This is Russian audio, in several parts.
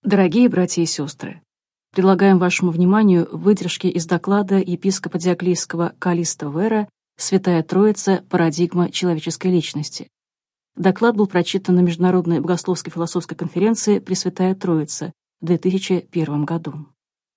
Дорогие братья и сестры, предлагаем вашему вниманию выдержки из доклада епископа Диоклийского Каллиста Вера «Святая Троица. Парадигма человеческой личности». Доклад был прочитан на Международной богословско-философской конференции «Пресвятая Троица» в 2001 году.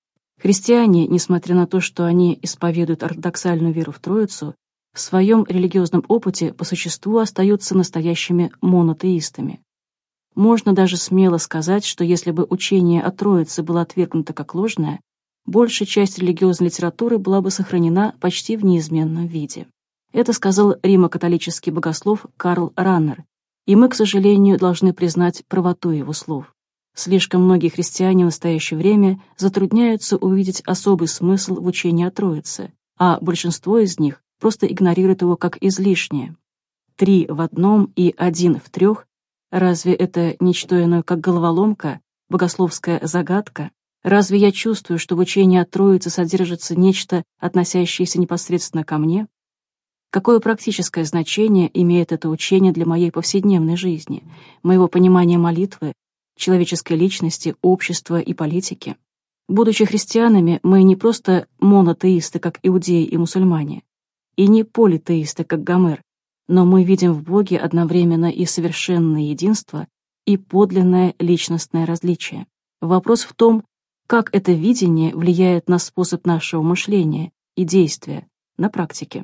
Христиане, несмотря на то, что они исповедуют ортодоксальную веру в Троицу, в своем религиозном опыте по существу остаются настоящими монотеистами. Можно даже смело сказать, что если бы учение о Троице было отвергнуто как ложное, большая часть религиозной литературы была бы сохранена почти в неизменном виде. Это сказал римо-католический богослов Карл Раннер, и мы, к сожалению, должны признать правоту его слов. Слишком многие христиане в настоящее время затрудняются увидеть особый смысл в учении о Троице, а большинство из них просто игнорируют его как излишнее. 3 в одном и 1 в 3 — разве это не что иное, как головоломка, богословская загадка? Разве я чувствую, что в учении о Троице содержится нечто, относящееся непосредственно ко мне? Какое практическое значение имеет это учение для моей повседневной жизни, моего понимания молитвы, человеческой личности, общества и политики? Будучи христианами, мы не просто монотеисты, как иудеи и мусульмане, и не политеисты, как Гомер, но мы видим в Боге одновременно и совершенное единство, и подлинное личностное различие. Вопрос в том, как это видение влияет на способ нашего мышления и действия на практике.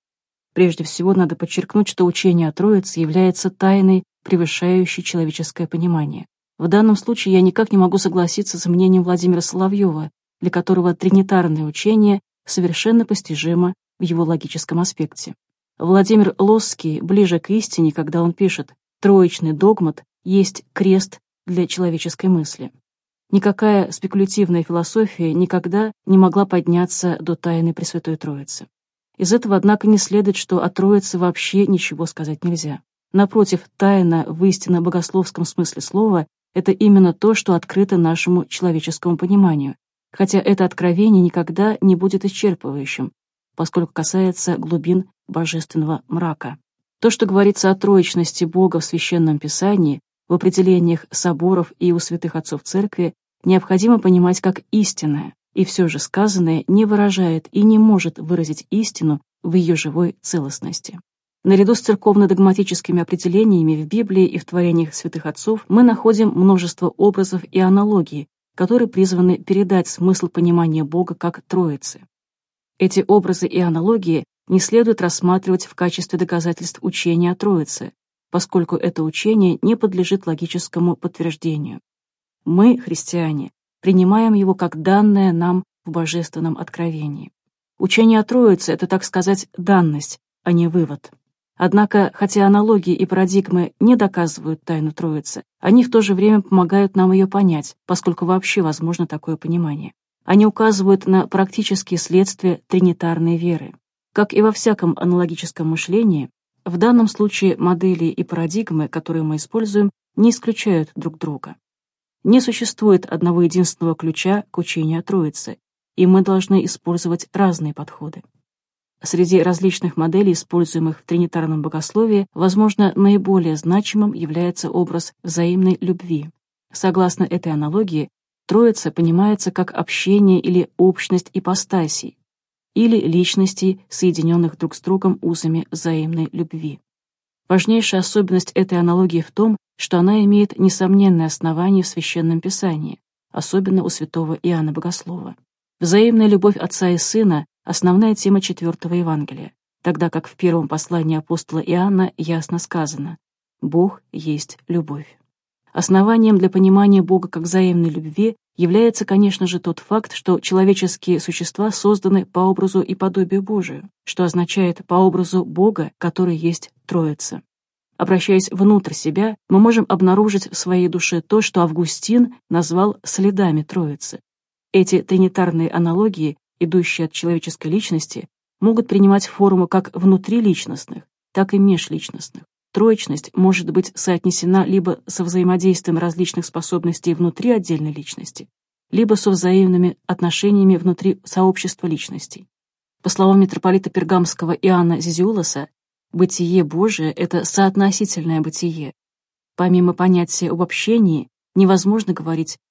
Прежде всего, надо подчеркнуть, что учение о Троице является тайной, превышающей человеческое понимание. В данном случае я никак не могу согласиться с мнением Владимира Соловьева, для которого тринитарное учение совершенно постижимо в его логическом аспекте. Владимир Лосский ближе к истине, когда он пишет: «Троичный догмат есть крест для человеческой мысли». Никакая спекулятивная философия никогда не могла подняться до тайны Пресвятой Троицы. Из этого, однако, не следует, что о Троице вообще ничего сказать нельзя. Напротив, тайна в истинно богословском смысле слова — это именно то, что открыто нашему человеческому пониманию, хотя это откровение никогда не будет исчерпывающим, поскольку касается глубин божественного мрака. То, что говорится о троичности Бога в Священном Писании, в определениях соборов и у святых отцов Церкви, необходимо понимать как истинное, и все же сказанное не выражает и не может выразить истину в ее живой целостности. Наряду с церковно-догматическими определениями в Библии и в творениях святых отцов мы находим множество образов и аналогий, которые призваны передать смысл понимания Бога как Троицы. Эти образы и аналогии не следует рассматривать в качестве доказательств учения о Троице, поскольку это учение не подлежит логическому подтверждению. Мы, христиане, принимаем его как данное нам в божественном откровении. Учение о Троице — это, так сказать, данность, а не вывод. Однако, хотя аналогии и парадигмы не доказывают тайну Троицы, они в то же время помогают нам ее понять, поскольку вообще возможно такое понимание. Они указывают на практические следствия тринитарной веры. Как и во всяком аналогическом мышлении, в данном случае модели и парадигмы, которые мы используем, не исключают друг друга. Не существует одного единственного ключа к учению о Троице, и мы должны использовать разные подходы. Среди различных моделей, используемых в тринитарном богословии, возможно, наиболее значимым является образ взаимной любви. Согласно этой аналогии, Троица понимается как общение или общность ипостасей, или личностей, соединенных друг с другом узами взаимной любви. Важнейшая особенность этой аналогии в том, что она имеет несомненное основание в Священном Писании, особенно у святого Иоанна Богослова. Взаимная любовь Отца и Сына — основная тема 4-го Евангелия, тогда как в первом послании апостола Иоанна ясно сказано: «Бог есть любовь». Основанием для понимания Бога как взаимной любви является, конечно же, тот факт, что человеческие существа созданы по образу и подобию Божию, что означает по образу Бога, который есть Троица. Обращаясь внутрь себя, мы можем обнаружить в своей душе то, что Августин назвал следами Троицы. Эти тринитарные аналогии, идущие от человеческой личности, могут принимать форму как внутриличностных, так и межличностных. Троичность может быть соотнесена либо со взаимодействием различных способностей внутри отдельной личности, либо со взаимными отношениями внутри сообщества личностей. По словам митрополита Пергамского Иоанна Зизиулоса, бытие Божие — это соотносительное бытие. Помимо понятия об общении, невозможно говорить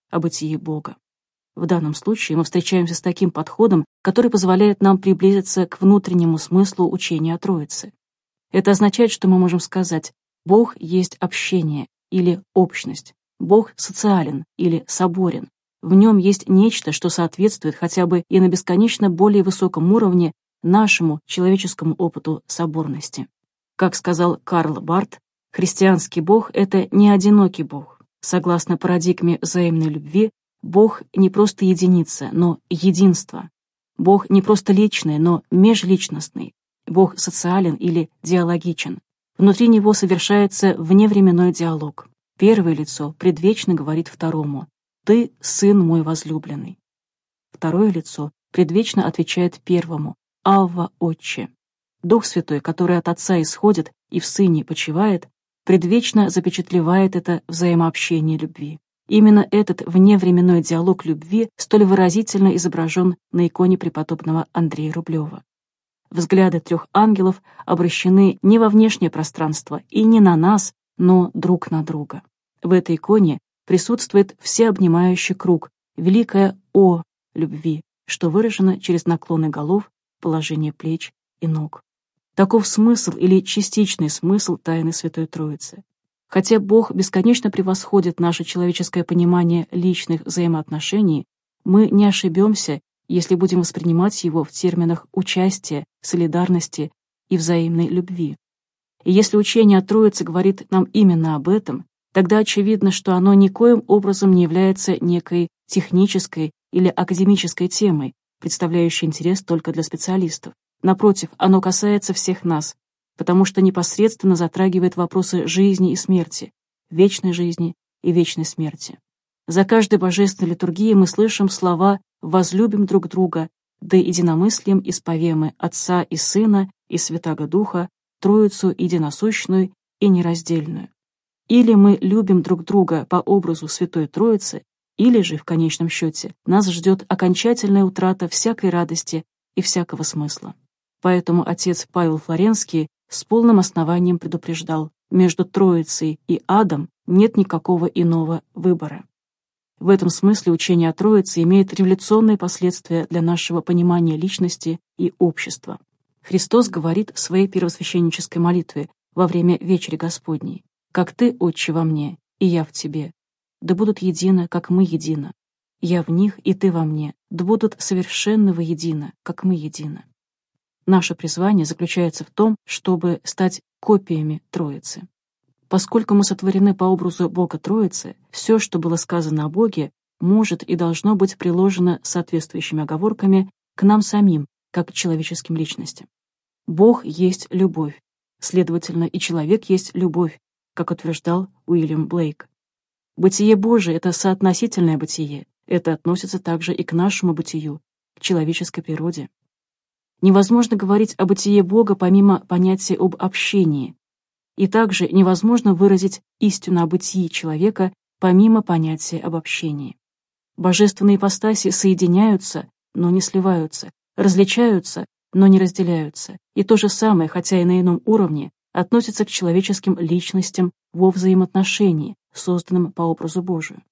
о бытии Бога. В данном случае мы встречаемся с таким подходом, который позволяет нам приблизиться к внутреннему смыслу учения о Троице. Это означает, что мы можем сказать: Бог есть общение или общность, Бог социален или соборен. В нем есть нечто, что соответствует хотя бы и на бесконечно более высоком уровне нашему человеческому опыту соборности. Как сказал Карл Барth, христианский Бог — это не одинокий Бог. Согласно парадигме взаимной любви, Бог не просто единица, но единство. Бог не просто личный, но межличностный. Бог социален или диалогичен. Внутри него совершается вневременной диалог. Первое лицо предвечно говорит второму: «Ты сын мой возлюбленный». Второе лицо предвечно отвечает первому: «Авва, Отче». Дух Святой, который от Отца исходит и в Сыне почивает, предвечно запечатлевает это взаимообщение любви. Именно этот вневременной диалог любви столь выразительно изображен на иконе преподобного Андрея Рублева. Взгляды трех ангелов обращены не во внешнее пространство и не на нас, но друг на друга. В этой иконе присутствует всеобнимающий круг, великое «О» любви, что выражено через наклоны голов, положение плеч и ног. Таков смысл или частичный смысл тайны Святой Троицы. Хотя Бог бесконечно превосходит наше человеческое понимание личных взаимоотношений, мы не ошибемся, если будем воспринимать его в терминах участия, солидарности и взаимной любви. И если учение о Троице говорит нам именно об этом, тогда очевидно, что оно никоим образом не является некой технической или академической темой, представляющей интерес только для специалистов. Напротив, оно касается всех нас, потому что непосредственно затрагивает вопросы жизни и смерти, вечной жизни и вечной смерти. За каждой божественной литургией мы слышим слова «возлюбим друг друга», да единомыслием исповемы Отца и Сына и Святаго Духа, Троицу единосущную и нераздельную. Или мы любим друг друга по образу Святой Троицы, или же, в конечном счете, нас ждет окончательная утрата всякой радости и всякого смысла. Поэтому отец Павел Флоренский с полным основанием предупреждал: между Троицей и адом нет никакого иного выбора. В этом смысле учение о Троице имеет революционные последствия для нашего понимания личности и общества. Христос говорит в своей первосвященнической молитве во время Вечери Господней: «Как Ты, Отче, во мне, и я в Тебе, да будут едины, как мы едины. Я в них, и Ты во мне, да будут совершенно воедино, как мы едины». Наше призвание заключается в том, чтобы стать копиями Троицы. Поскольку мы сотворены по образу Бога Троицы, все, что было сказано о Боге, может и должно быть приложено соответствующими оговорками к нам самим, как к человеческим личностям. Бог есть любовь, следовательно, и человек есть любовь, как утверждал Уильям Блейк. Бытие Божие — это соотносительное бытие, это относится также и к нашему бытию, к человеческой природе. Невозможно говорить о бытие Бога помимо понятия об общении, и также невозможно выразить истину о бытии человека помимо понятия об общении. Божественные ипостаси соединяются, но не сливаются, различаются, но не разделяются, и то же самое, хотя и на ином уровне, относится к человеческим личностям во взаимоотношении, созданным по образу Божию.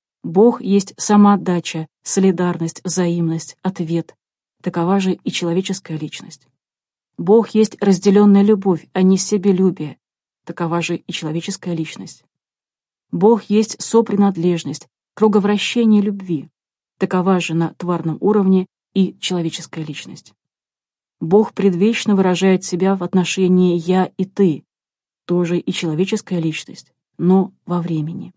Бог есть самоотдача, солидарность, взаимность, ответ. Такова же и человеческая личность. Бог есть разделенная любовь, а не себелюбие. Такова же и человеческая личность. Бог есть сопринадлежность, круговращение любви. Такова же на тварном уровне и человеческая личность. Бог предвечно выражает себя в отношении «я» и «ты», тоже и человеческая личность, но во времени.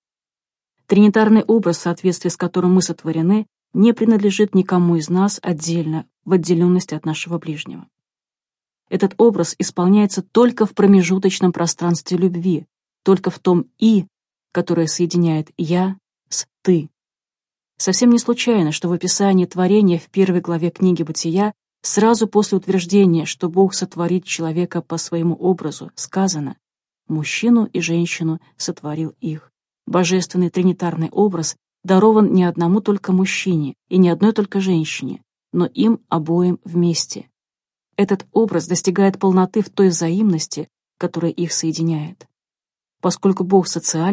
Тринитарный образ, в соответствии с которым мы сотворены, не принадлежит никому из нас отдельно, в отделенности от нашего ближнего. Этот образ исполняется только в промежуточном пространстве любви, только в том «и», которое соединяет «я» с «ты». Совсем не случайно, что в описании творения в первой главе книги «Бытия» сразу после утверждения, что Бог сотворит человека по своему образу, сказано: «Мужчину и женщину сотворил их». Божественный тринитарный образ дарован не одному только мужчине и не одной только женщине, но им обоим вместе. Этот образ достигает полноты в той взаимности, которая их соединяет. Поскольку Бог социален,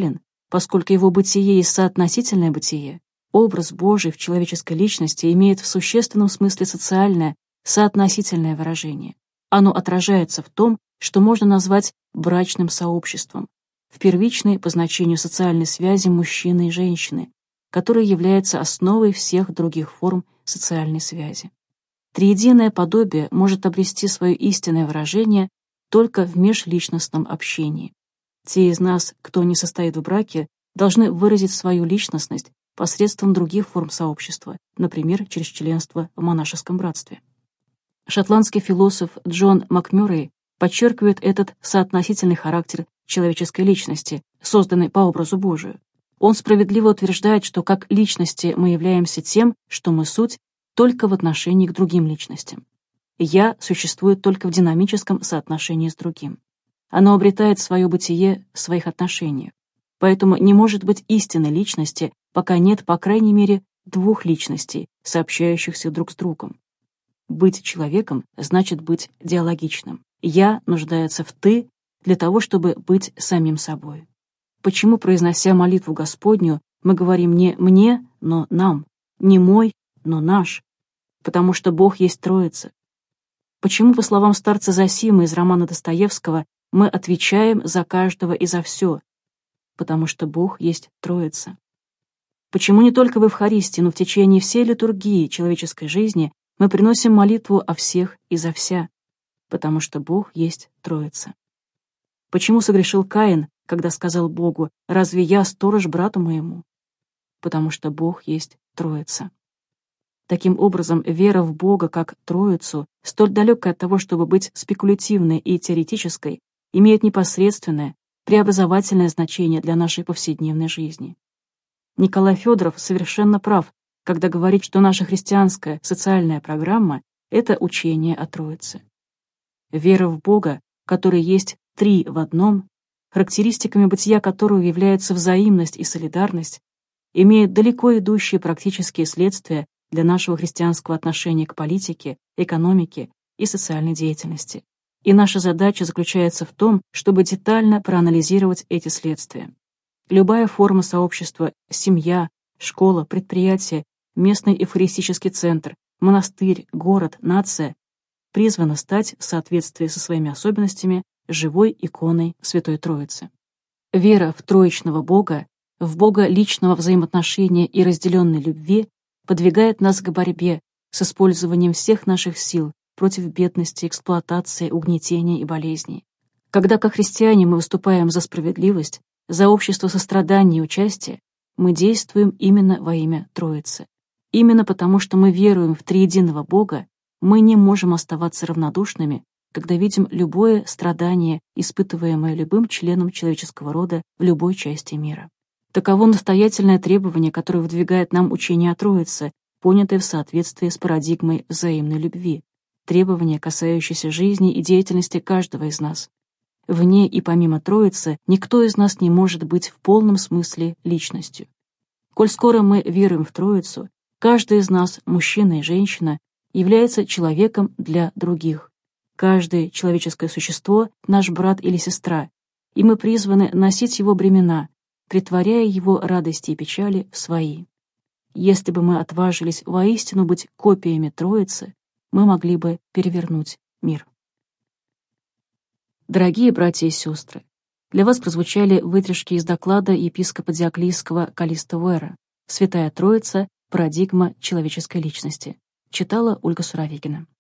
Поскольку его бытие есть соотносительное бытие, образ Божий в человеческой личности имеет в существенном смысле социальное, соотносительное выражение. Оно отражается в том, что можно назвать брачным сообществом, в первичной по значению социальной связи мужчины и женщины, которая является основой всех других форм социальной связи. Триединое подобие может обрести свое истинное выражение только в межличностном общении. Те из нас, кто не состоит в браке, должны выразить свою личностность посредством других форм сообщества, например, через членство в монашеском братстве. Шотландский философ Джон Макмюррей подчеркивает этот соотносительный характер человеческой личности, созданной по образу Божию. Он справедливо утверждает, что как личности мы являемся тем, что мы суть, только в отношении к другим личностям. «Я» существует только в динамическом соотношении с другим. Оно обретает свое бытие в своих отношениях. Поэтому не может быть истинной личности, пока нет, по крайней мере, двух личностей, сообщающихся друг с другом. Быть человеком значит быть диалогичным. «Я» нуждается в «ты» для того, чтобы быть самим собой. Почему, произнося молитву Господню, мы говорим не «мне», но «нам», не «мой», но «наш»? Потому что Бог есть Троица. Почему, по словам старца Зосимы из романа Достоевского, мы отвечаем за каждого и за все? Потому что Бог есть Троица. Почему не только в Евхаристии, но в течение всей литургии человеческой жизни мы приносим молитву о всех и за вся? Потому что Бог есть Троица. Почему согрешил Каин, когда сказал Богу: «Разве я сторож брату моему?» Потому что Бог есть Троица. Таким образом, вера в Бога как Троицу, столь далекая от того, чтобы быть спекулятивной и теоретической, имеет непосредственное, преобразовательное значение для нашей повседневной жизни. Николай Федоров совершенно прав, когда говорит, что наша христианская социальная программа — это учение о Троице. Вера в Бога, который есть три в одном, характеристиками бытия которого являются взаимность и солидарность, имеет далеко идущие практические следствия для нашего христианского отношения к политике, экономике и социальной деятельности. И наша задача заключается в том, чтобы детально проанализировать эти следствия. Любая форма сообщества — семья, школа, предприятие, местный эвхаристический центр, монастырь, город, нация — призвана стать, в соответствии со своими особенностями, живой иконой Святой Троицы. Вера в троичного Бога, в Бога личного взаимоотношения и разделенной любви подвигает нас к борьбе с использованием всех наших сил против бедности, эксплуатации, угнетения и болезней. Когда как христиане мы выступаем за справедливость, за общество сострадания и участия, мы действуем именно во имя Троицы. Именно потому, что мы веруем в триединого Бога, мы не можем оставаться равнодушными, когда видим любое страдание, испытываемое любым членом человеческого рода в любой части мира. Таково настоятельное требование, которое выдвигает нам учение о Троице, понятое в соответствии с парадигмой взаимной любви, требование, касающееся жизни и деятельности каждого из нас. Вне и помимо Троицы никто из нас не может быть в полном смысле личностью. Коль скоро мы веруем в Троицу, каждый из нас, мужчина и женщина, является человеком для других. Каждое человеческое существо — наш брат или сестра, и мы призваны носить его бремена, претворяя его радости и печали в свои. Если бы мы отважились воистину быть копиями Троицы, мы могли бы перевернуть мир. Дорогие братья и сестры, для вас прозвучали выдержки из доклада епископа Диоклийского Каллисто Вера «Святая Троица. Парадигма человеческой личности». Читала Ольга Суровикина.